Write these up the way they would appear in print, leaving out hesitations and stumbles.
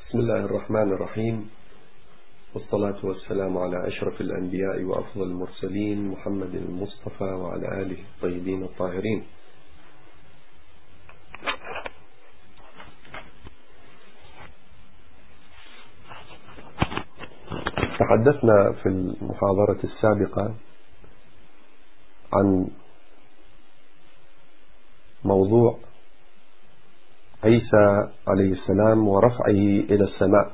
بسم الله الرحمن الرحيم، والصلاة والسلام على أشرف الأنبياء وأفضل المرسلين محمد المصطفى وعلى آله الطيبين الطاهرين. تحدثنا في المحاضرة السابقة عن موضوع عيسى عليه السلام ورفعه إلى السماء،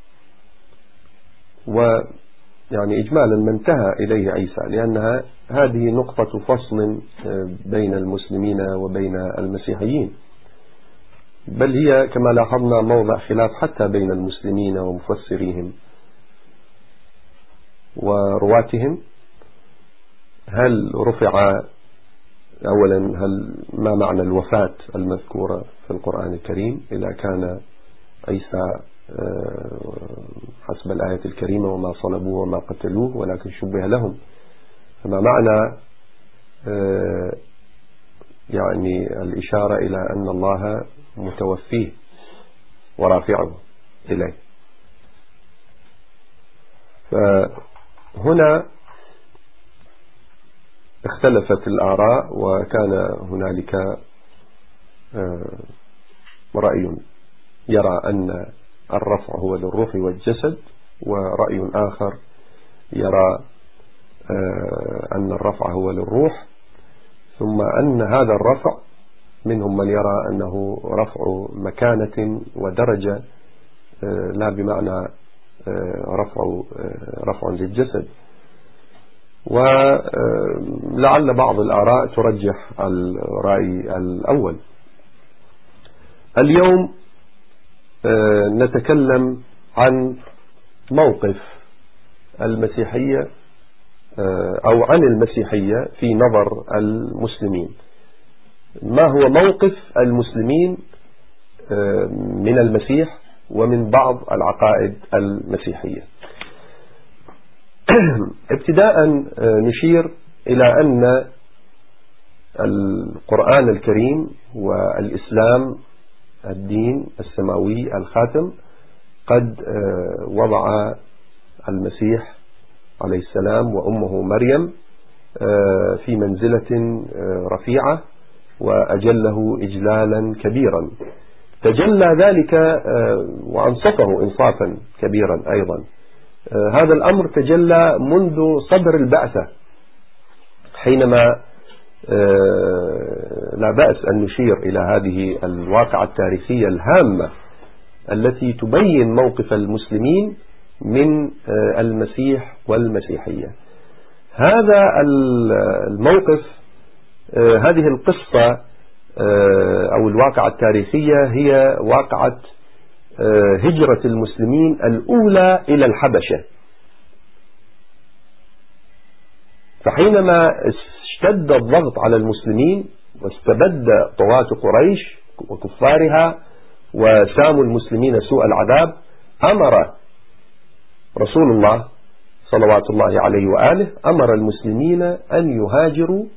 ويعني إجمالا ما انتهى إليه عيسى، لأنها هذه نقطة فصل بين المسلمين وبين المسيحيين، بل هي كما لاحظنا موضع خلاف حتى بين المسلمين ومفسريهم ورواتهم. هل رفع أولا، ما معنى الوفاة المذكورة في القرآن الكريم إذا كان عيسى حسب الآية الكريمة وما صلبوه وما قتلوه ولكن شبه لهم، فما معنى يعني الإشارة إلى أن الله متوفيه ورافعه إليه؟ فهنا اختلفت الآراء، وكان هنالك رأي يرى أن الرفع هو للروح والجسد، ورأي آخر يرى أن الرفع هو للروح، ثم أن هذا الرفع منهم من يرى أنه رفع مكانة ودرجة، لا بمعنى رفع للجسد. ولعل بعض الآراء ترجح الرأي الأول. اليوم نتكلم عن موقف المسيحية أو عن المسيحية في نظر المسلمين. ما هو موقف المسلمين من المسيح ومن بعض العقائد المسيحية؟ ابتداء نشير إلى أن القرآن الكريم والإسلام الدين السماوي الخاتم قد وضع المسيح عليه السلام وأمه مريم في منزلة رفيعة، وأجله إجلالا كبيرا. تجلى ذلك وأنصفه إنصافا كبيرا أيضا. هذا الأمر تجلى منذ صدر البعثة، حينما لا بأس أن نشير إلى هذه الواقعة التاريخية الهامة التي تبين موقف المسلمين من المسيح والمسيحية. هذا الموقف، هذه القصة أو الواقعة التاريخية هي واقعة هجرة المسلمين الأولى إلى الحبشة. فحينما اشتد الضغط على المسلمين واستبد طغاة قريش وكفارها وساموا المسلمين سوء العذاب، أمر رسول الله صلوات الله عليه وآله أمر المسلمين أن يهاجروا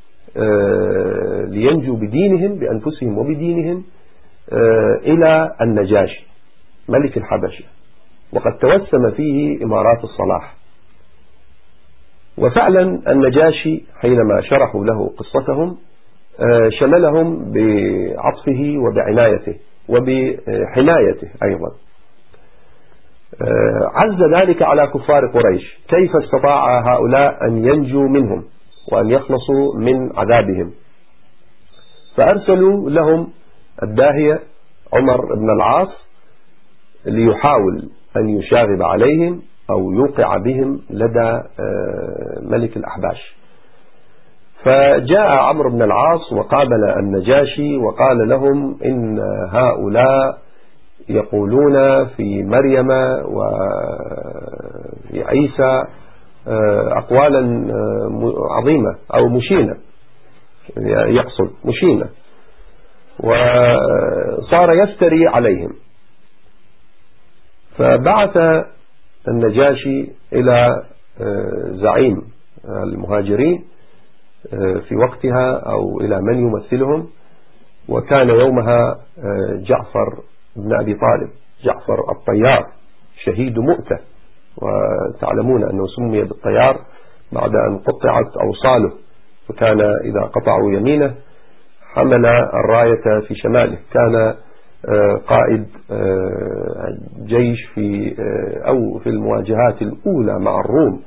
لينجوا بدينهم بأنفسهم وبدينهم إلى النجاشي ملك الحبشة، وقد توسم فيه إمارات الصلاح. وفعلا النجاشي حينما شرحوا له قصتهم شملهم بعطفه وبعنايته وبحمايته أيضا. عز ذلك على كفار قريش. كيف استطاع هؤلاء أن ينجوا منهم وأن يخلصوا من عذابهم؟ فأرسلوا لهم الداهية عمر بن العاص ليحاول أن يشاغب عليهم أو يوقع بهم لدى ملك الأحباش. فجاء عمرو بن العاص وقابل النجاشي وقال لهم إن هؤلاء يقولون في مريم وفي عيسى أقوالا عظيمة أو مشينة، يقصد مشينة، وصار يفتري عليهم. فبعث النجاشي إلى زعيم المهاجرين في وقتها أو إلى من يمثلهم، وكان يومها جعفر بن أبي طالب. جعفر الطيار شهيد مؤتة، وتعلمون أنه سمي بالطيار بعد أن قطعت أوصاله، فكان إذا قطعوا يمينه حمل الراية في شماله. كان قائد جيش في المواجهات الأولى مع الروم،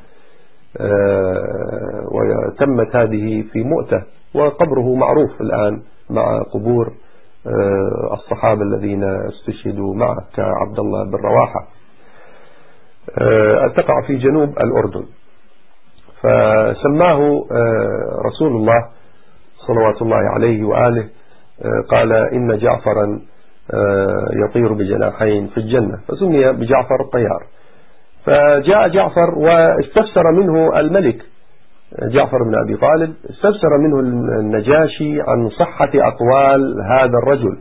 وتمت هذه في مؤتة، وقبره معروف الآن مع قبور الصحابة الذين استشهدوا معه كعبد الله بن رواحة. تقع في جنوب الأردن. فسماه رسول الله صلوات الله عليه وآله، قال إن جعفرا يطير بجناحين في الجنة، فسمي بجعفر الطيار. فجاء جعفر واستفسر منه الملك جعفر بن أبي طالب، استفسر منه النجاشي عن صحة أقوال هذا الرجل،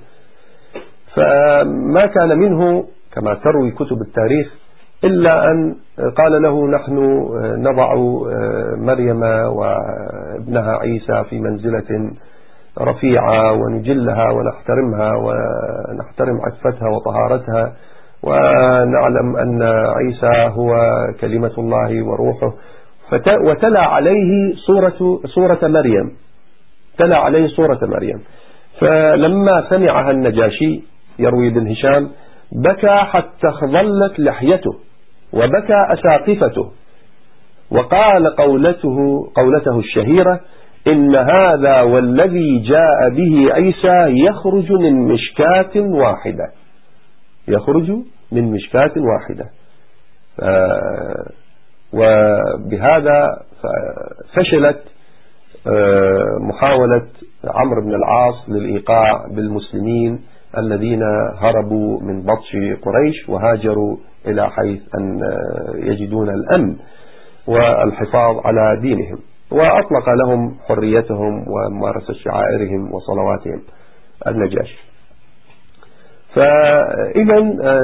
فما كان منه كما تروي كتب التاريخ إلا أن قال له نحن نضع مريم وابنها عيسى في منزلة رفيعة ونجلها ونحترمها ونحترم عفتها وطهارتها، ونعلم أن عيسى هو كلمة الله وروحه. وتلا عليه سورة مريم، تلا عليه سورة مريم. فلما سمعها النجاشي، يروي ابن هشام، بكى حتى خضلت لحيته وبكى أساقفته، وقال قولته الشهيرة: إن هذا والذي جاء به عيسى يخرج من مشكاة واحدة، يخرج من مشكاة واحدة. وبهذا فشلت محاولة عمرو بن العاص للإيقاع بالمسلمين الذين هربوا من بطش قريش وهاجروا إلى حيث أن يجدون الأمن والحفاظ على دينهم، وأطلق لهم حريتهم وممارسة شعائرهم وصلواتهم النجاشي. فإذا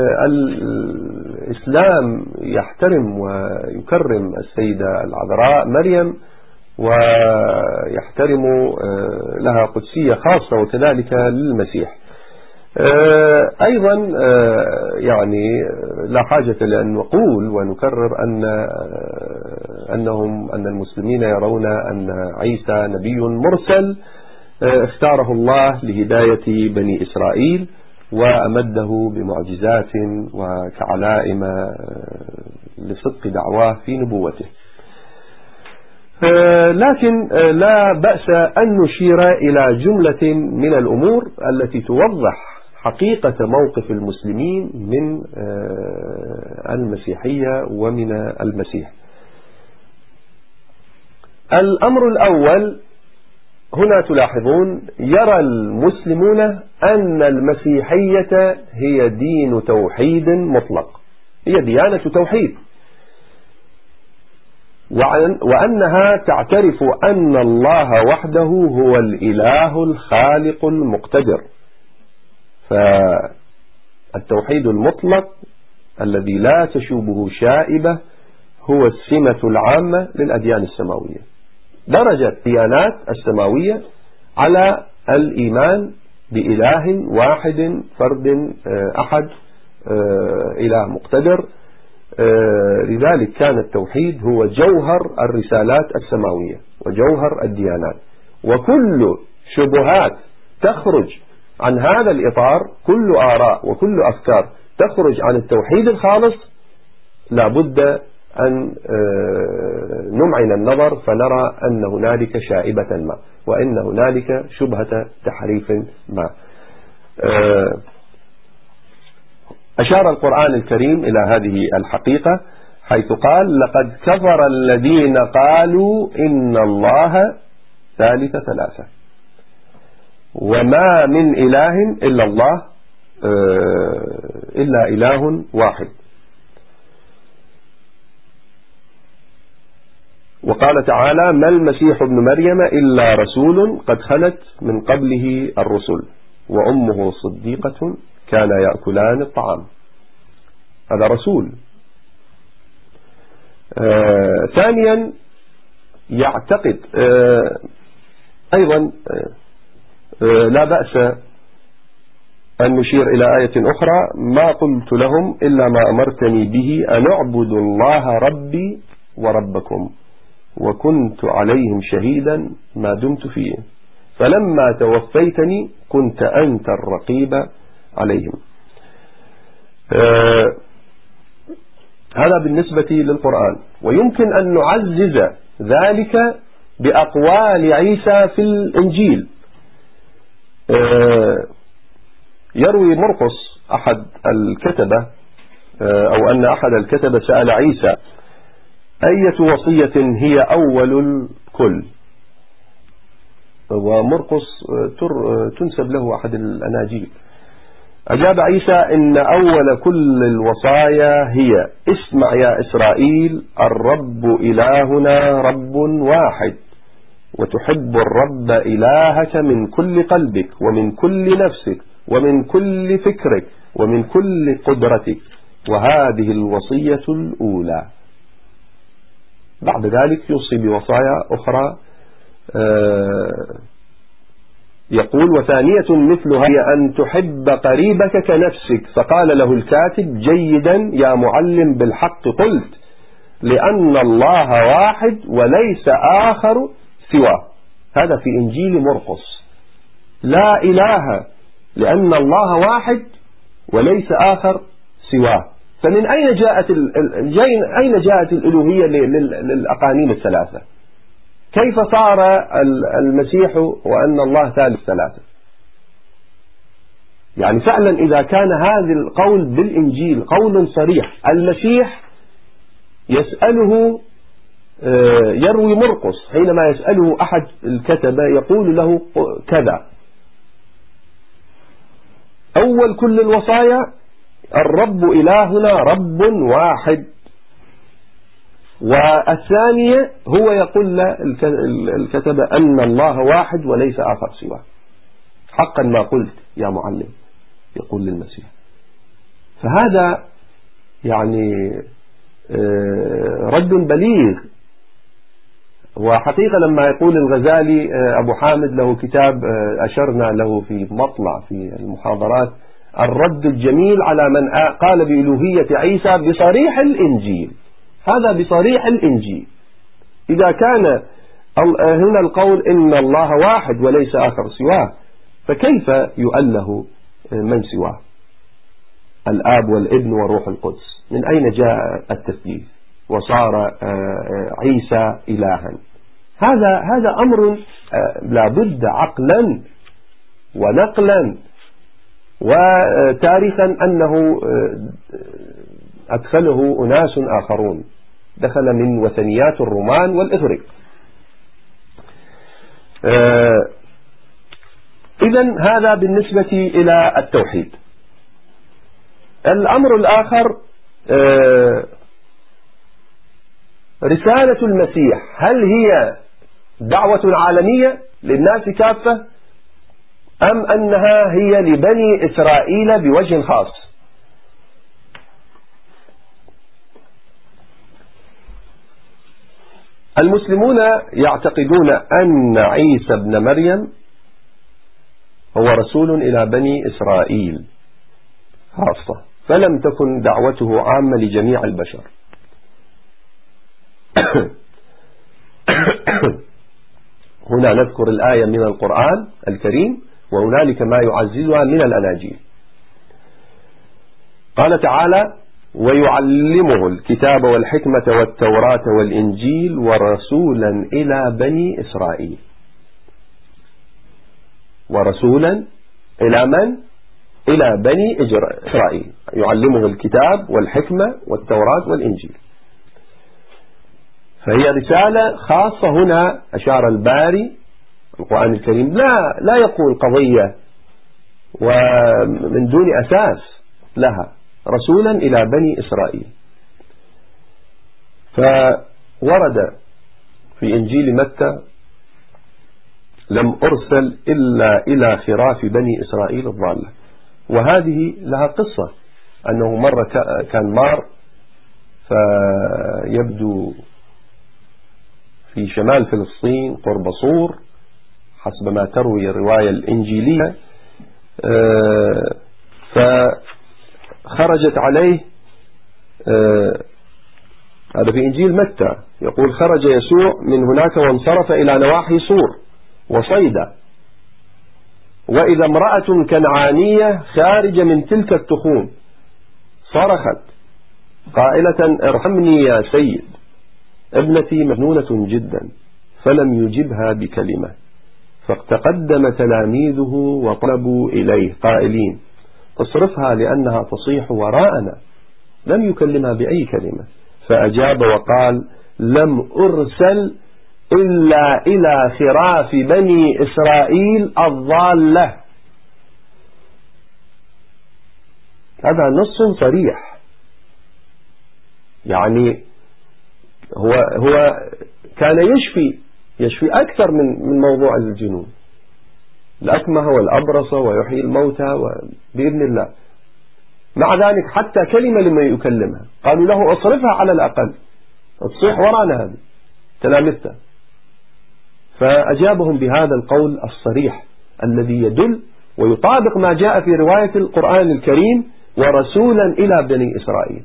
الإسلام يحترم ويكرم السيدة العذراء مريم، ويحترم لها قدسية خاصة، وكذلك للمسيح. أيضا يعني لا حاجة لأن نقول ونكرر أن المسلمين يرون أن عيسى نبي مرسل اختاره الله لهداية بني إسرائيل، وأمده بمعجزات وكعلائم لصدق دعواه في نبوته. لكن لا بأس أن نشير إلى جملة من الأمور التي توضح حقيقة موقف المسلمين من المسيحية ومن المسيح. الأمر الأول، هنا تلاحظون يرى المسلمون أن المسيحية هي دين توحيد مطلق، هي ديانة توحيد، وأنها تعترف أن الله وحده هو الإله الخالق المقتدر. فالتوحيد المطلق الذي لا تشوبه شائبة هو السمة العامة للأديان السماوية. درجت الديانات السماوية على الإيمان بإله واحد فرد أحد، إله مقتدر. لذلك كان التوحيد هو جوهر الرسالات السماوية وجوهر الديانات، وكل شبهات تخرج عن هذا الإطار، كل آراء وكل أفكار تخرج عن التوحيد الخالص، لابد أن نمعن النظر فنرى أن هنالك شائبة ما، وأن هنالك شبهة تحريف ما. أشار القرآن الكريم إلى هذه الحقيقة حيث قال: لقد كفر الذين قالوا إن الله ثالث ثلاثة وما من إله إلا الله إلا إله واحد. وقال تعالى: ما المسيح ابن مريم إلا رسول قد خلت من قبله الرسل وأمه صديقة كان يأكلان الطعام. هذا رسول. ثانيا يعتقد أيضا لا بأس أن نشير إلى آية أخرى: ما قلت لهم إلا ما أمرتني به أن اعبدوا الله ربي وربكم وكنت عليهم شهيدا ما دمت فيه فلما توفيتني كنت أنت الرقيب عليهم. هذا بالنسبة للقرآن. ويمكن أن نعزز ذلك بأقوال عيسى في الإنجيل. يروي مرقس أحد الكتبة أو أن أحد الكتبة سأل عيسى: أية وصية هي أول الكل؟ ومرقس تنسب له أحد الأناجيل. أجاب عيسى: إن أول كل الوصايا هي: اسمع يا إسرائيل، الرب إلهنا رب واحد، وتحب الرب إلهك من كل قلبك ومن كل نفسك ومن كل فكرك ومن كل قدرتك، وهذه الوصية الأولى. بعد ذلك يوصي بوصايا أخرى، يقول: وثانية مثلها هي أن تحب قريبك كنفسك. فقال له الكاتب: جيدا يا معلم، بالحق قلت، لأن الله واحد وليس آخر سواه. هذا في إنجيل مرقس. لا إله، لأن الله واحد وليس آخر سواه. فمن أين جاءت الألوهية للأقانيم الثلاثة؟ كيف صار المسيح وأن الله ثالث ثلاثة؟ يعني فعلا إذا كان هذا القول بالإنجيل قول صريح، المسيح يسأله، يروي مرقس حينما يسأله أحد الكتبة يقول له كذا: أول كل الوصايا الرب إلهنا رب واحد. والثانية هو يقول الكتبة أن الله واحد وليس آخر سواه. حقا ما قلت يا معلم، يقول للمسيح. فهذا يعني رد بليغ. وحقيقة لما يقول الغزالي أبو حامد له كتاب أشرنا له في مطلع في المحاضرات: الرد الجميل على من قال بألوهية عيسى بصريح الإنجيل. هذا بصريح الإنجيل. إذا كان هنا القول إن الله واحد وليس آخر سواه، فكيف يؤله من سواه؟ الآب والابن والروح القدس. من أين جاء التثليث وصار عيسى إلها؟ هذا أمر لابد عقلا ونقلا وتاريخا أنه أدخله أناس آخرون، دخل من وثنيات الرومان والإغريق. إذن هذا بالنسبة إلى التوحيد. الأمر الآخر رسالة المسيح، هل هي دعوة عالمية للناس كافة أم أنها هي لبني إسرائيل بوجه خاص؟ المسلمون يعتقدون أن عيسى ابن مريم هو رسول إلى بني إسرائيل خاصة، فلم تكن دعوته عامة لجميع البشر. هنا نذكر الآية من القرآن الكريم، وهنالك ما يعززها من الأناجيل. قال تعالى: ويعلمه الكتاب والحكمة والتوراة والإنجيل ورسولا إلى بني إسرائيل. ورسولا إلى من؟ إلى بني إسرائيل. يعلمه الكتاب والحكمة والتوراة والإنجيل. فهي رسالة خاصة. هنا أشار الباري القرآن الكريم لا يقول قضية ومن دون أساس لها، رسولا إلى بني إسرائيل. فورد في إنجيل متى: لم أرسل إلا إلى خراف بني إسرائيل الضالة. وهذه لها قصة، أنه مرة كان مار فيبدو في شمال فلسطين قرب صور حسب ما تروي الرواية الإنجيلية، فخرجت عليه، هذا في إنجيل متى، يقول خرج يسوع من هناك وانصرف إلى نواحي صور وصيدا، وإذا امرأة كنعانية خارجة من تلك التخوم صرخت قائلة ارحمني يا سيد، ابنتي مجنونة جدا، فلم يجبها بكلمة. فتقدم تلاميذه وطلبوا إليه قائلين اصرفها لأنها تصيح وراءنا. لم يكلمها بأي كلمة، فأجاب وقال لم أرسل إلا إلى خراف بني إسرائيل الضالة. هذا نص صريح، يعني هو كان يشفي أكثر من موضوع الجنون، الأكمه والأبرص ويحيي الموتى بإذن الله. مع ذلك حتى كلمة لما يكلمها قالوا له اصرفها على الأقل، تصيح ورانا هذه تلامذته. فأجابهم بهذا القول الصريح الذي يدل ويطابق ما جاء في رواية القرآن الكريم ورسولا إلى بني إسرائيل.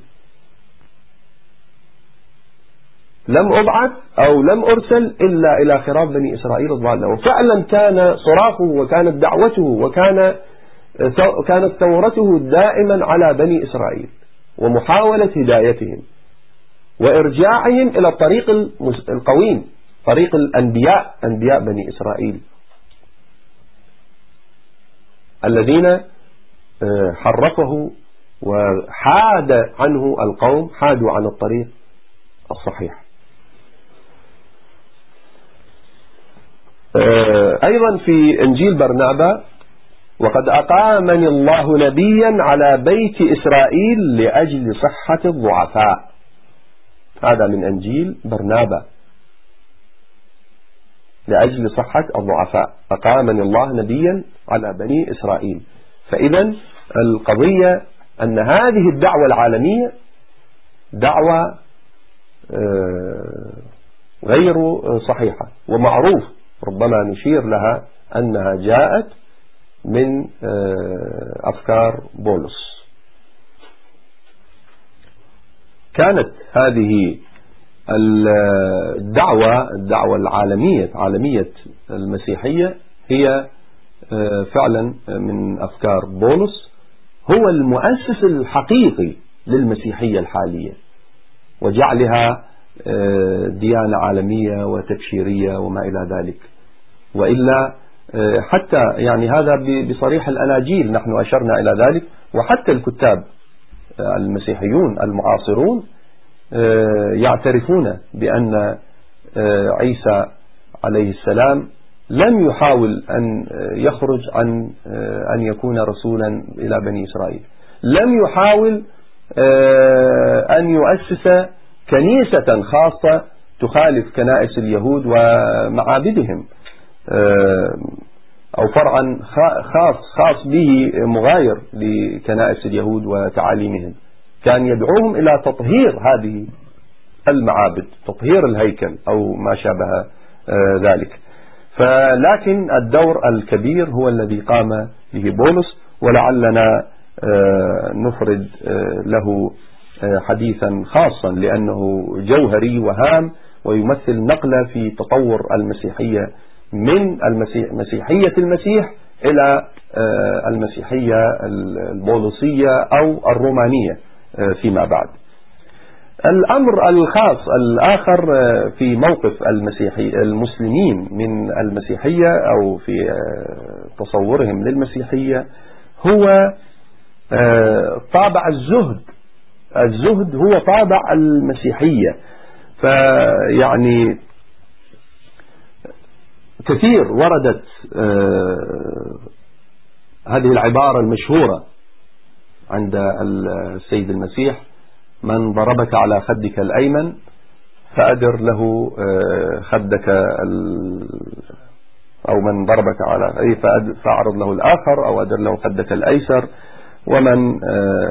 لم أبعث أو لم أرسل إلا إلى خراف بني إسرائيل الضالة. وفعلا كان صراخه وكانت دعوته وكانت ثورته دائما على بني إسرائيل ومحاولة هدايتهم وإرجاعهم إلى الطريق القويم، طريق الأنبياء، أنبياء بني إسرائيل الذين حرفه وحاد عنه القوم، حادوا عن الطريق الصحيح. أيضا في إنجيل برنابا وقد أقامني الله نبيا على بيت إسرائيل لأجل صحة الضعفاء. هذا من إنجيل برنابا، لأجل صحة الضعفاء أقامني الله نبيا على بني إسرائيل. فإذا القضية أن هذه الدعوة العالمية دعوة غير صحيحة، ومعروف ربما نشير لها أنها جاءت من أفكار بولس. كانت هذه الدعوة العالمية، عالمية المسيحية، هي فعلا من أفكار بولس، هو المؤسس الحقيقي للمسيحية الحالية وجعلها ديانة عالمية وتبشيرية وما إلى ذلك. وإلا حتى يعني هذا بصريح الأناجيل نحن أشرنا إلى ذلك، وحتى الكتاب المسيحيون المعاصرون يعترفون بأن عيسى عليه السلام لم يحاول أن يخرج عن أن يكون رسولا إلى بني إسرائيل، لم يحاول أن يؤسس كنيسة خاصة تخالف كنائس اليهود ومعابدهم، أو فرعا خاص به مغاير لكنائس اليهود وتعاليمهم. كان يدعوهم إلى تطهير هذه المعابد، تطهير الهيكل أو ما شابه ذلك. فلكن الدور الكبير هو الذي قام به بولس، ولعلنا نفرد له حديثا خاصا لأنه جوهري وهام ويمثل نقلة في تطور المسيحية من مسيحية المسيح إلى المسيحية البولسية أو الرومانية فيما بعد. الأمر الخاص الآخر في موقف المسلمين من المسيحية أو في تصورهم للمسيحية هو طابع الزهد. الزهد هو طابع المسيحية. فيعني كثير وردت هذه العبارة المشهورة عند السيد المسيح: من ضربك على خدك الأيمن فأدر له خدك أو من ضربك على فأعرض له الآخر أو أدر له خدك الأيسر، ومن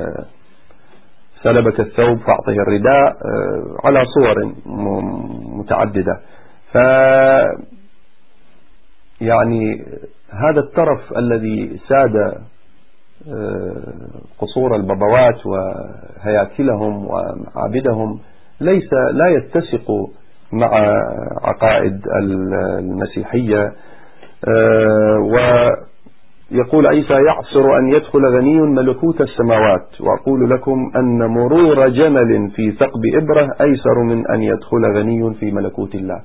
سلبك الثوب فأعطه الرداء، على صور متعددة. يعني هذا الترف الذي ساد قصور البابوات وهياكلهم ومعابدهم لا يتسق مع عقائد المسيحية. ويقول عيسى: يعسر أن يدخل غني ملكوت السماوات، وأقول لكم أن مرور جمل في ثقب إبرة أيسر من أن يدخل غني في ملكوت الله.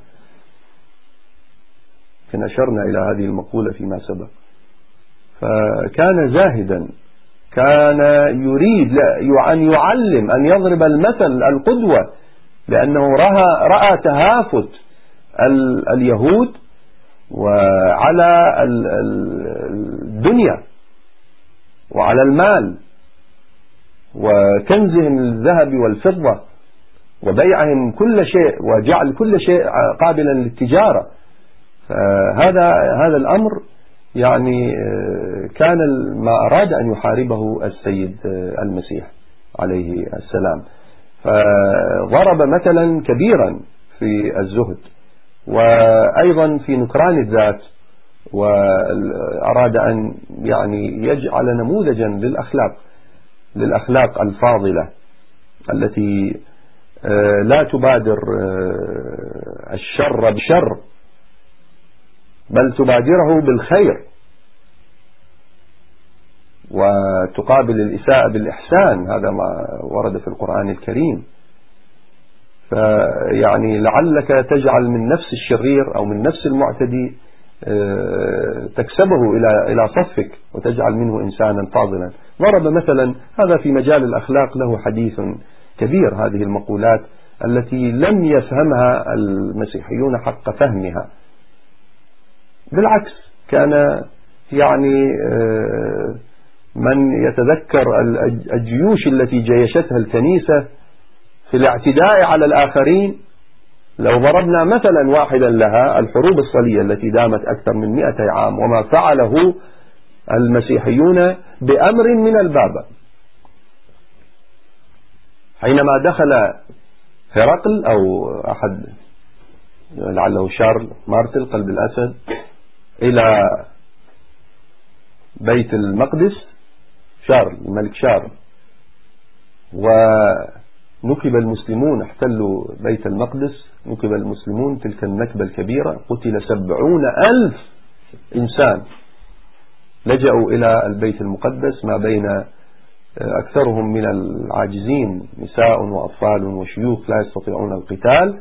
كنا أشرنا إلى هذه المقولة فيما سبق. فكان زاهدا، كان يريد أن يعلم، أن يضرب المثل، القدوة، لأنه رأى تهافت اليهود وعلى الدنيا وعلى المال وكنزهم الذهب والفضة وبيعهم كل شيء وجعل كل شيء قابلا للتجارة. هذا الأمر يعني كان ما أراد أن يحاربه السيد المسيح عليه السلام. فضرب مثلا كبيرا في الزهد وأيضا في نكران الذات، وأراد أن يعني يجعل نموذجا للأخلاق الفاضلة التي لا تبادر الشر بشر بل تبادره بالخير، وتقابل الإساءة بالإحسان. هذا ما ورد في القرآن الكريم. فيعني لعلك تجعل من نفس الشرير أو من نفس المعتدي تكسبه إلى صفك وتجعل منه إنسانا فاضلا. ضرب مثلا هذا في مجال الأخلاق له حديث كبير، هذه المقولات التي لم يفهمها المسيحيون حق فهمها. بالعكس، كان يعني من يتذكر الجيوش التي جيشتها الكنيسة في الاعتداء على الآخرين، لو ضربنا مثلا واحدا لها، الحروب الصليبية التي دامت أكثر من 200 عام وما فعله المسيحيون بأمر من البابا. حينما دخل هرقل أو أحد لعله شارل مارتل قلب الأسد إلى بيت المقدس، الملك شارل، ونكب المسلمون، احتلوا بيت المقدس، نكب المسلمون تلك النكبة الكبيرة، قتل 70,000 إنسان لجأوا إلى البيت المقدس، ما بين أكثرهم من العاجزين نساء وأطفال وشيوخ لا يستطيعون القتال.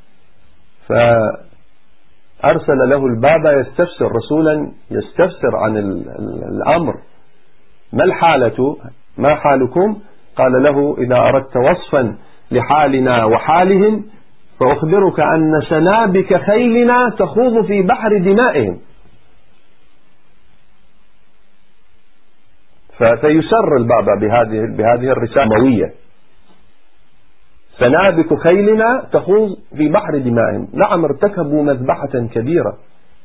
فأرسل له البابا يستفسر، رسولا يستفسر عن الأمر، ما الحالة، ما حالكم؟ قال له: إذا أردت وصفا لحالنا وحالهم فأخبرك أن سنابك خيلنا تخوض في بحر دمائهم. فيسر البابا بهذه الرسالة النبوية: سنابك خيلنا تخوض في بحر دمائهم. نعم، ارتكبوا مذبحة كبيرة.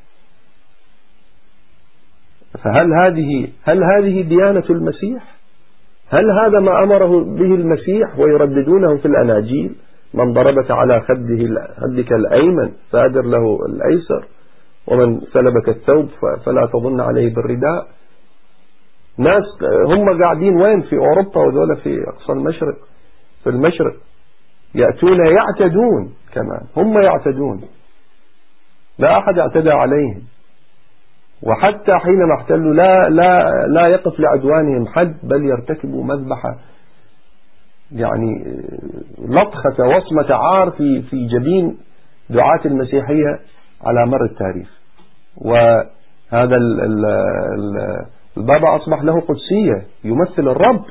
فهل هذه ديانة المسيح؟ هل هذا ما أمره به المسيح ويرددونه في الأناجيل؟ من ضربك على خدك الأيمن فأدر له الأيسر، ومن سلبك الثوب فلا تظن عليه بالرداء. ناس هم قاعدين وين؟ في أوروبا، وذولا في أقصى المشرق، في المشرق، يأتون يعتدون كمان، هم يعتدون، لا أحد اعتدى عليهم. وحتى حينما احتلوا لا يقف لعدوانهم حد، بل يرتكبوا مذبحة، يعني لطخة وصمة عار في جبين دعاة المسيحية على مر التاريخ. وهذا البابا أصبح له قدسية، يمثل الرب،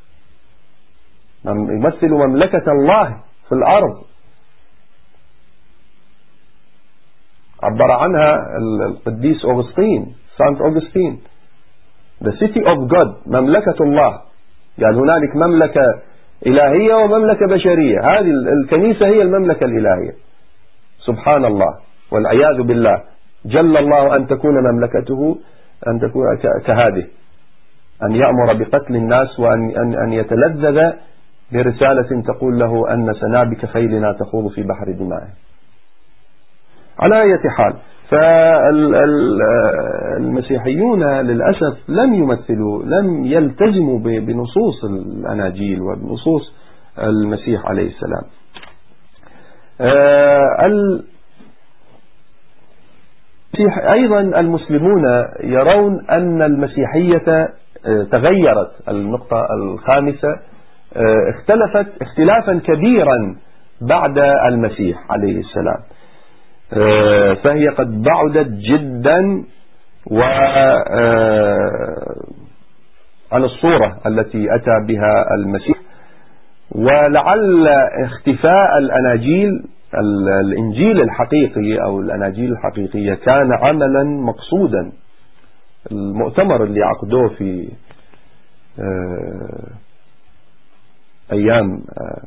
يمثل مملكة الله في الأرض. عبر عنها القديس أغسطين، سانت أغسطين، the city of God، مملكة الله. يعني هنالك مملكة إلهية ومملكة بشرية، هذه الكنيسة هي المملكة الإلهية. سبحان الله والعياذ بالله، جل الله أن تكون مملكته أن تكون كهذه، أن يأمر بقتل الناس وأن يتلذذ برسالة تقول له أن سنابك خيلنا تخوض في بحر دمائه. على أي حال، فالمسيحيون للأسف لم يلتزموا بنصوص الأناجيل وبنصوص المسيح عليه السلام. أيضا المسلمون يرون أن المسيحية تغيرت. النقطة الخامسة، اختلفت اختلافا كبيرا بعد المسيح عليه السلام، فهي قد بعدت جدا عن الصورة التي أتى بها المسيح. ولعل اختفاء الإنجيل الحقيقي أو الأناجيل الحقيقية كان عملا مقصودا. المؤتمر اللي عقدوه في أيام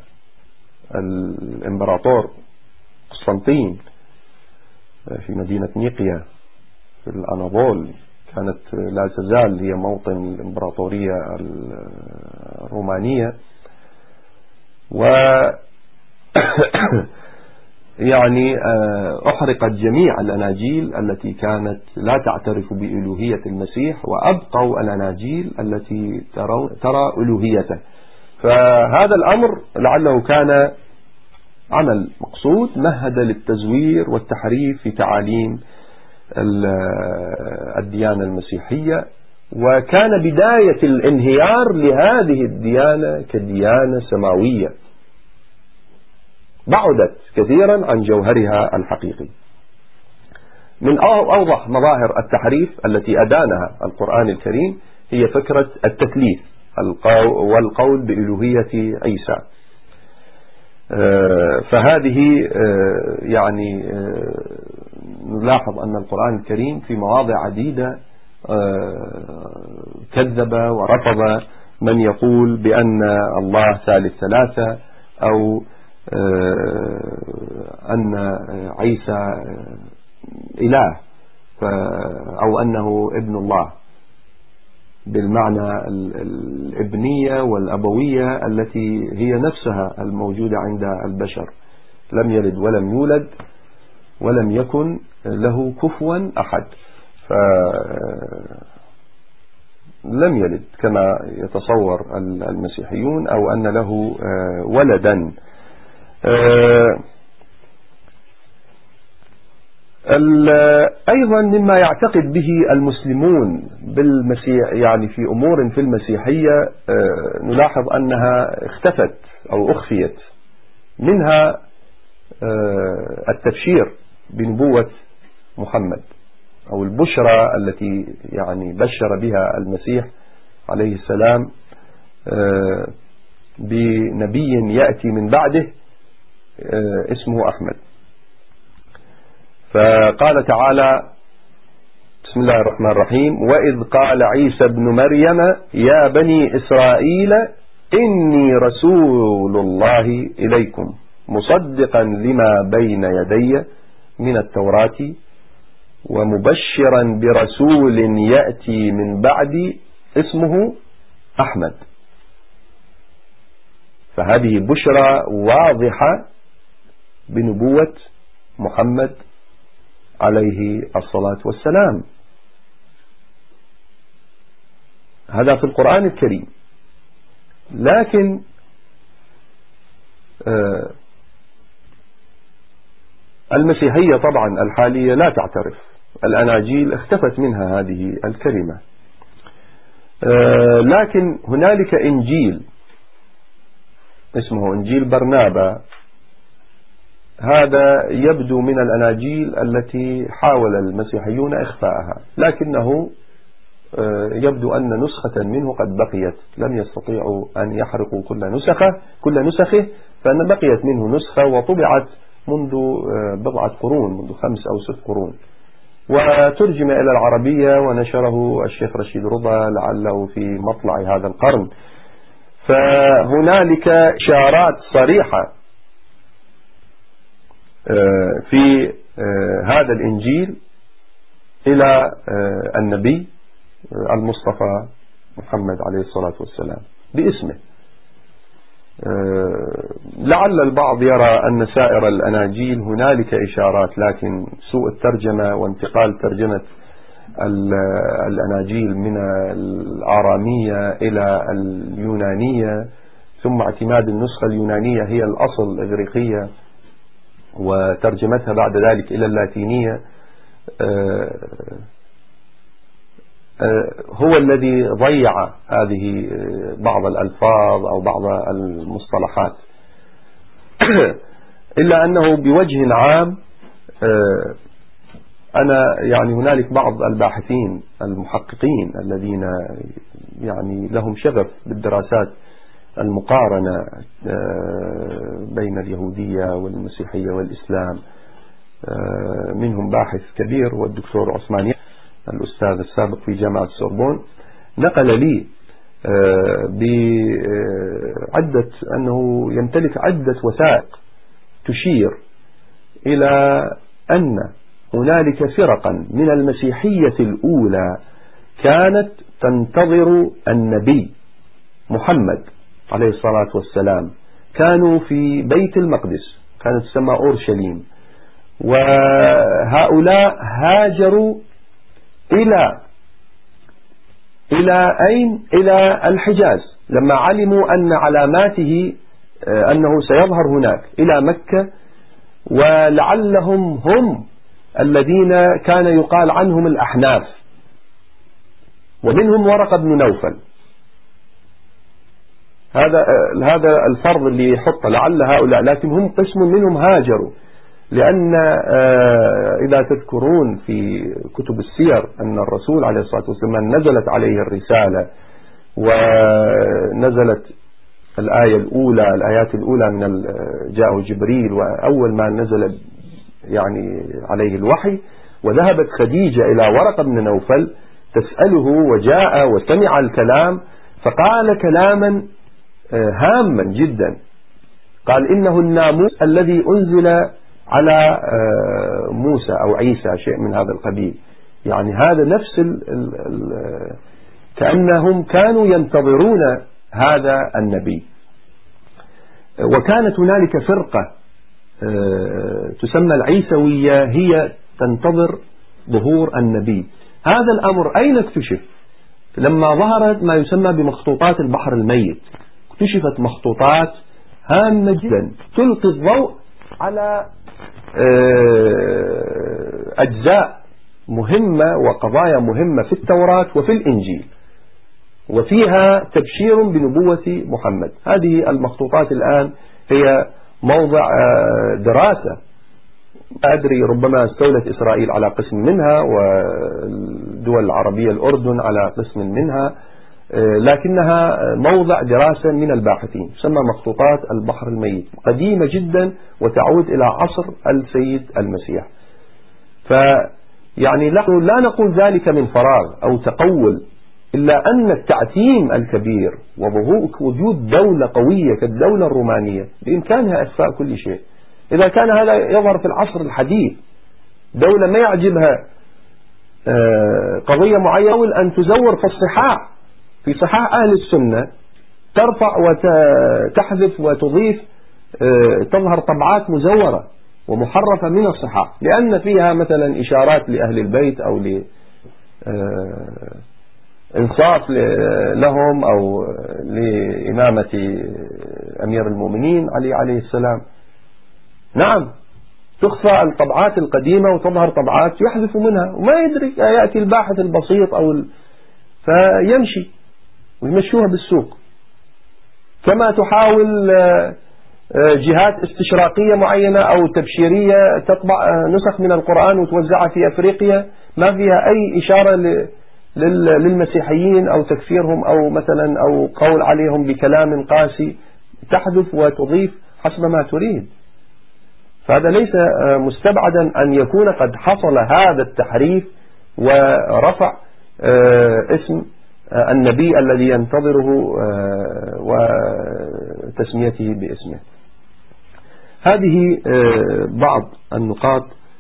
الإمبراطور قسطنطين في مدينة نيقيا في الأناضول، كانت لا تزال هي موطن الإمبراطورية الرومانية، و يعني أحرقت جميع الأناجيل التي كانت لا تعترف بألوهية المسيح، وأبقوا الأناجيل التي ترى ألوهيته. فهذا الأمر لعله كان عمل مقصود مهد للتزوير والتحريف في تعاليم الديانة المسيحية، وكان بداية الانهيار لهذه الديانة كديانة سماوية بعدت كثيرا عن جوهرها الحقيقي. من أوضح مظاهر التحريف التي أدانها القرآن الكريم هي فكرة التثليث والقول بألوهية عيسى. فهذه يعني نلاحظ أن القرآن الكريم في مواضع عديدة كذب ورفض من يقول بأن الله ثالث ثلاثة، أو أن عيسى إله، أو أنه ابن الله بالمعنى الابنية والأبوية التي هي نفسها الموجودة عند البشر، لم يلد ولم يولد ولم يكن له كفوا أحد، فلم يلد كما يتصور المسيحيون، أو أن له ولدا. أيضا مما يعتقد به المسلمون بالمسيح، يعني في أمور في المسيحية نلاحظ أنها اختفت أو أخفيت، منها التبشير بنبوة محمد، أو البشرى التي يعني بشر بها المسيح عليه السلام بنبي يأتي من بعده اسمه أحمد. فقال تعالى: بسم الله الرحمن الرحيم: وإذ قال عيسى ابن مريم يا بني إسرائيل إني رسول الله إليكم مصدقا لما بين يدي من التوراة ومبشرا برسول يأتي من بعدي اسمه أحمد. فهذه بشرى واضحة بنبوة محمد عليه الصلاة والسلام. هذا في القرآن الكريم. لكن المسيحية طبعا الحالية لا تعترف، الأناجيل اختفت منها هذه الكلمة. لكن هنالك إنجيل اسمه إنجيل برنابا، هذا يبدو من الأناجيل التي حاول المسيحيون إخفاءها، لكنه يبدو أن نسخة منه قد بقيت، لم يستطيعوا أن يحرقوا كل نسخه، فأن بقيت منه نسخة وطبعت منذ بضعة قرون، منذ 5 أو 6 قرون، وترجم إلى العربية ونشره الشيخ رشيد رضا لعله في مطلع هذا القرن. فهنالك إشارات صريحة في هذا الإنجيل إلى النبي المصطفى محمد عليه الصلاة والسلام باسمه. لعل البعض يرى أن سائر الأناجيل هنالك إشارات، لكن سوء الترجمة وانتقال ترجمة الأناجيل من الآرامية إلى اليونانية، ثم اعتماد النسخة اليونانية هي الأصل الإغريقية وترجمتها بعد ذلك إلى اللاتينية، هو الذي ضيع هذه بعض الألفاظ أو بعض المصطلحات. إلا أنه بوجه عام أنا يعني هنالك بعض الباحثين المحققين الذين يعني لهم شغف بالدراسات المقارنة بين اليهودية والمسيحية والإسلام، منهم باحث كبير والدكتور عثمان الأستاذ السابق في جامعة السوربون، نقل لي بعدة أنه يمتلك عدة وثائق تشير إلى أن هنالك فرقا من المسيحية الأولى كانت تنتظر النبي محمد عليه الصلاة والسلام، كانوا في بيت المقدس، كانت تسمى أورشليم، وهؤلاء هاجروا إلى أين؟ إلى الحجاز لما علموا أن علاماته أنه سيظهر هناك، إلى مكة، ولعلهم هم الذين كان يقال عنهم الأحناف، ومنهم ورقة بن نوفل. هذا الفرض اللي يحط لعل هؤلاء، لكن هم قسم منهم هاجروا، لأن إذا تذكرون في كتب السير أن الرسول عليه الصلاة والسلام نزلت عليه الرسالة، ونزلت الآيات الأولى من جاءه جبريل، وأول ما نزل يعني عليه الوحي، وذهبت خديجة إلى ورقة بن نوفل تسأله، وجاء وسمع الكلام فقال كلاما هاما جدا، قال إنه الناموس الذي أنزل على موسى أو عيسى، شيء من هذا القبيل، يعني هذا نفس كأنهم كانوا ينتظرون هذا النبي. وكانت هنالك فرقة تسمى العيسوية هي تنتظر ظهور النبي. هذا الأمر أين اكتشف؟ لما ظهرت ما يسمى بمخطوطات البحر الميت، اكتشفت مخطوطات هامة جدا تلقي الضوء على أجزاء مهمة وقضايا مهمة في التوراة وفي الإنجيل، وفيها تبشير بنبوة محمد. هذه المخطوطات الآن هي موضع دراسة، أدري ربما استولت إسرائيل على قسم منها، والدول العربية الأردن على قسم منها، لكنها موضع دراسة من الباحثين، تسمى مخطوطات البحر الميت، قديمة جدا وتعود إلى عصر السيد المسيح. فيعني لا نقول ذلك من فراغ أو تقول، إلا أن التعتيم الكبير ووجود دولة قوية كالدولة الرومانية بإمكانها إخفاء كل شيء. إذا كان هذا يظهر في العصر الحديث، دولة ما يعجبها قضية معينة أن تزور في الصحاح، في صحاح أهل السنة، ترفع وتحذف وتضيف، تظهر طبعات مزورة ومحرفة من الصحاح، لأن فيها مثلا إشارات لأهل البيت أو إنصاف لهم أو لإمامة أمير المؤمنين علي عليه السلام. نعم، تخفى الطبعات القديمة وتظهر طبعات يحذف منها، وما يدري، يأتي الباحث البسيط فيمشي ويمشوها بالسوق. كما تحاول جهات استشراقية معينة أو تبشيرية تطبع نسخ من القرآن وتوزعها في أفريقيا ما فيها أي إشارة للمسيحيين أو تكفيرهم أو مثلا أو قول عليهم بكلام قاسي، تحذف وتضيف حسب ما تريد. فهذا ليس مستبعدا أن يكون قد حصل هذا التحريف ورفع اسم النبي الذي ينتظره وتسميته باسمه. هذه بعض النقاط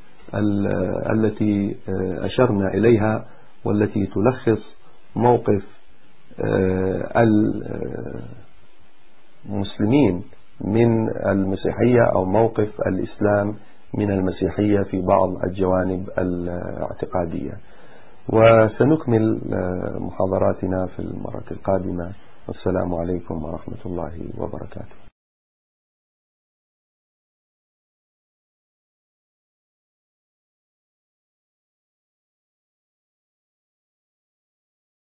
التي أشرنا إليها والتي تلخص موقف المسلمين من المسيحية أو موقف الإسلام من المسيحية في بعض الجوانب الاعتقادية. وسنكمل محاضراتنا في المرة القادمة. والسلام عليكم ورحمة الله وبركاته.